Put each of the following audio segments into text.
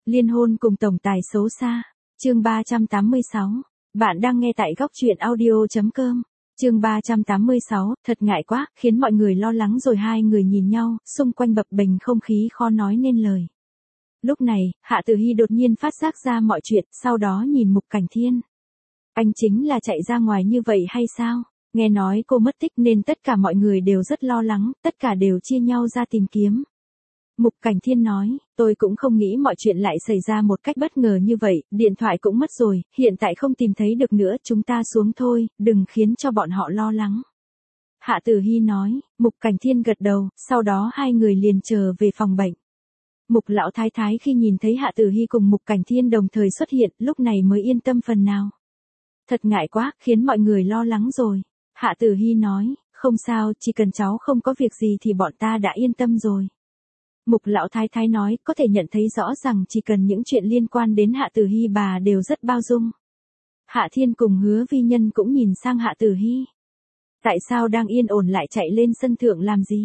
Liên hôn cùng tổng tài xấu xa. Chương 386. Bạn đang nghe tại góc truyện audio.com. Chương 386, thật ngại quá, khiến mọi người lo lắng rồi hai người nhìn nhau, xung quanh bập bềnh không khí khó nói nên lời. Lúc này, Hạ Tử Hy đột nhiên phát giác ra mọi chuyện, sau đó nhìn Mục Cảnh Thiên. Anh chính là chạy ra ngoài như vậy hay sao? Nghe nói cô mất tích nên tất cả mọi người đều rất lo lắng, tất cả đều chia nhau ra tìm kiếm. Mục Cảnh Thiên nói, tôi cũng không nghĩ mọi chuyện lại xảy ra một cách bất ngờ như vậy, điện thoại cũng mất rồi, hiện tại không tìm thấy được nữa, chúng ta xuống thôi, đừng khiến cho bọn họ lo lắng. Hạ Tử Hy nói, Mục Cảnh Thiên gật đầu, sau đó hai người liền trở về phòng bệnh. Mục lão thái thái khi nhìn thấy Hạ Tử Hy cùng Mục Cảnh Thiên đồng thời xuất hiện, lúc này mới yên tâm phần nào. Thật ngại quá, khiến mọi người lo lắng rồi. Hạ Tử Hy nói, không sao, chỉ cần cháu không có việc gì thì bọn ta đã yên tâm rồi. Mục lão thái thái nói, có thể nhận thấy rõ rằng chỉ cần những chuyện liên quan đến Hạ Tử Hy bà đều rất bao dung. Hạ Thiên cùng Hứa Vi Nhân cũng nhìn sang Hạ Tử Hy. Tại sao đang yên ổn lại chạy lên sân thượng làm gì?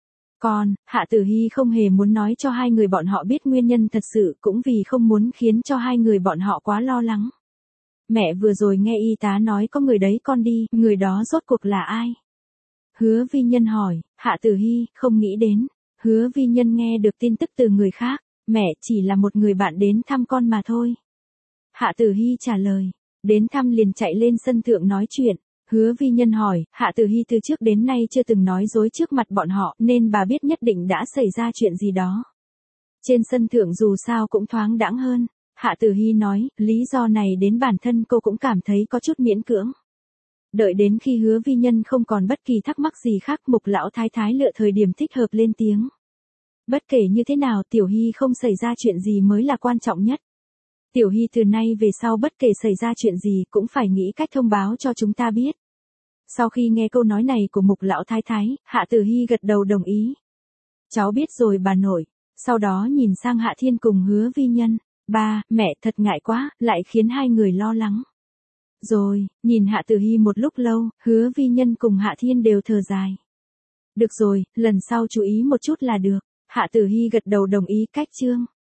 Còn, Hạ Tử Hy không hề muốn nói cho hai người bọn họ biết nguyên nhân thật sự, cũng vì không muốn khiến cho hai người bọn họ quá lo lắng. Mẹ vừa rồi nghe y tá nói có người đấy, con đi, người đó rốt cuộc là ai? Hứa Vi Nhân hỏi. Hạ Tử Hy, không nghĩ đến. Hứa Vi Nhân nghe được tin tức từ người khác, mẹ chỉ là một người bạn đến thăm con mà thôi. Hạ Tử Hy trả lời, đến thăm liền chạy lên sân thượng nói chuyện. Hứa Vi Nhân hỏi, Hạ Tử Hy từ trước đến nay chưa từng nói dối trước mặt bọn họ, nên bà biết nhất định đã xảy ra chuyện gì đó. Trên sân thượng dù sao cũng thoáng đãng hơn. Hạ Tử Hy nói, lý do này đến bản thân cô cũng cảm thấy có chút miễn cưỡng. Đợi đến khi Hứa Vi Nhân không còn bất kỳ thắc mắc gì khác, Mục lão thái thái lựa thời điểm thích hợp lên tiếng. Bất kể như thế nào, Tiểu Hy không xảy ra chuyện gì mới là quan trọng nhất. Tiểu Hy từ nay về sau bất kể xảy ra chuyện gì cũng phải nghĩ cách thông báo cho chúng ta biết. Sau khi nghe câu nói này của Mục lão thái thái, Hạ Tử Hy gật đầu đồng ý. Cháu biết rồi bà nội. Sau đó nhìn sang Hạ Thiên cùng Hứa Vi Nhân. Ba, mẹ, thật ngại quá, lại khiến hai người lo lắng. Rồi, nhìn Hạ Tử Hy một lúc lâu, Hứa Vi Nhân cùng Hạ Thiên đều thở dài. Được rồi, lần sau chú ý một chút là được. Hạ Tử Hy gật đầu đồng ý. Cách chương